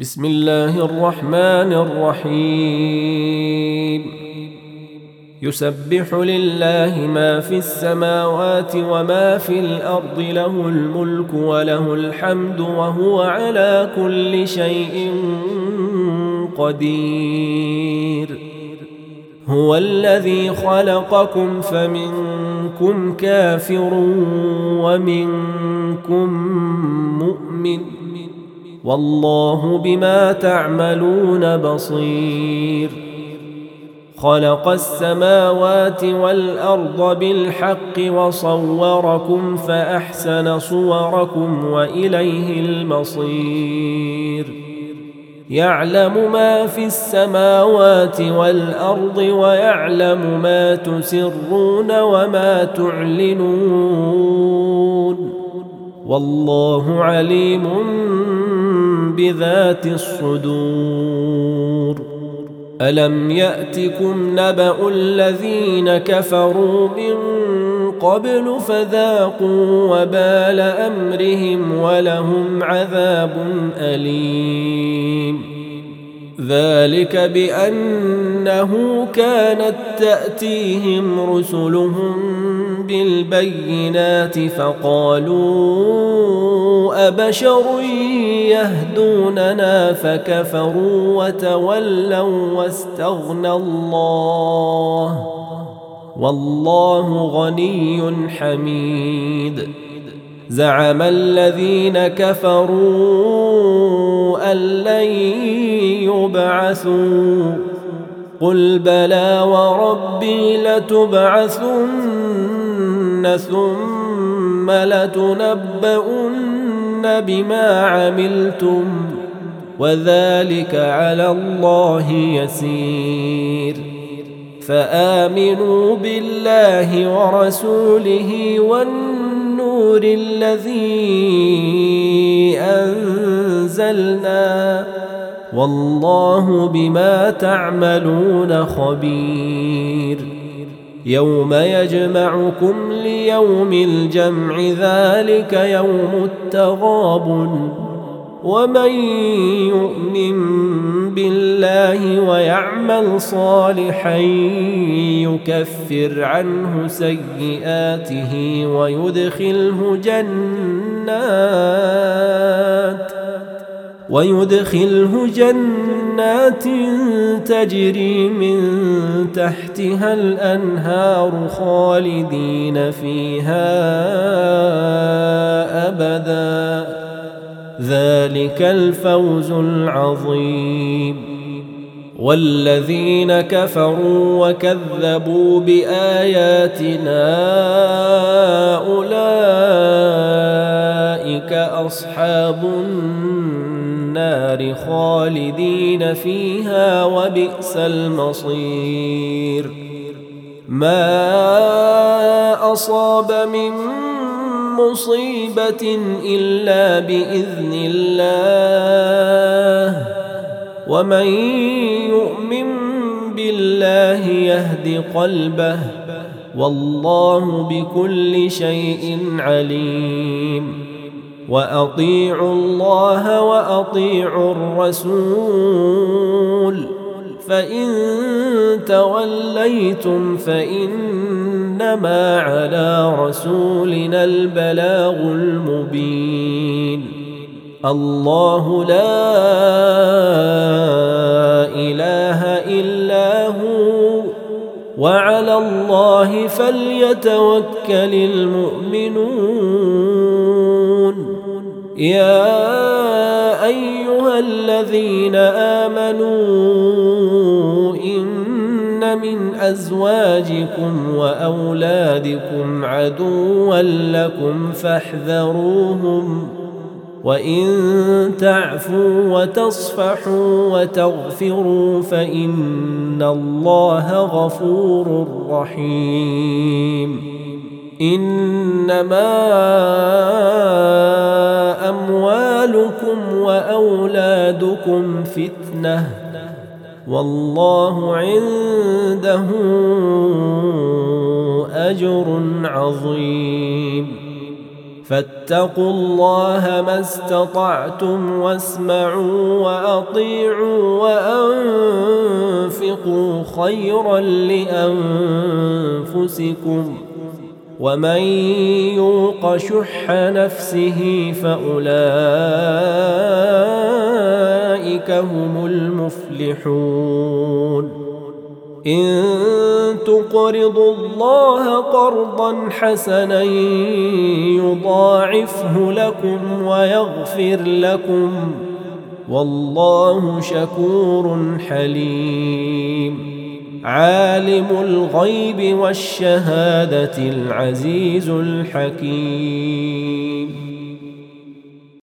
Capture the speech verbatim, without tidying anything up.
بسم الله الرحمن الرحيم يسبح لله ما في السماوات وما في الأرض له الملك وله الحمد وهو على كل شيء قدير هو الذي خلقكم فمنكم كافر ومنكم مؤمن والله بما تعملون بصير خلق السماوات والأرض بالحق وصوركم فأحسن صوركم وإليه المصير يعلم ما في السماوات والأرض ويعلم ما تسرون وما تعلنون والله عليم بذات الصدور ألم يأتكم نبأ الذين كفروا من قبل فذاقوا وبال أمرهم ولهم عذاب أليم ذلك بأنه كانت تأتيهم رسلهم بالبينات فقالوا أبشر يهدوننا فكفروا وتولوا واستغنى الله والله غني حميد زعم الذين كفروا أن لن يبعثوا قل بلى وربي لتبعثن ثم لتنبؤن بما عملتم وذلك على الله يسير فآمنوا بالله ورسوله والنور الذي أنزلنا والله بما تعملون خبير يوم يجمعكم ليوم الجمع ذلك يوم التغابن ومن يؤمن بالله ويعمل صالحا يكفر عنه سيئاته ويدخله جنات ويدخله جنات تجري من تحتها الأنهار خالدين فيها أبدا ذلك الفوز العظيم والذين كفروا وكذبوا بآياتنا أولئك أصحاب النار خالدين فيها وبئس المصير ما أصاب من مصيبة إلا بإذن الله ومن يؤمن بالله يهد قلبه والله بكل شيء عليم وأطيعوا الله وأطيعوا الرسول فإن توليتم فإنما على رسولنا البلاغ المبين الله لا إله إلا هو وعلى الله فليتوكل المؤمنون يا أيها الذين آمنوا إن من أزواجكم وأولادكم عدوا لكم فاحذروهم وإن تعفوا وتصفحوا وتغفروا فإن الله غفور رحيم إنما أموالكم وأولادكم فتنة والله عنده أجر عظيم فاتقوا الله ما استطعتم واسمعوا وأطيعوا وأنفقوا خيرا لأنفسكم ومن يوق شح نفسه فأولئك هم المفلحون إن تقرضوا الله قرضا حسنا يضاعفه لكم ويغفر لكم والله شكور حليم عالم الغيب والشهادة العزيز الحكيم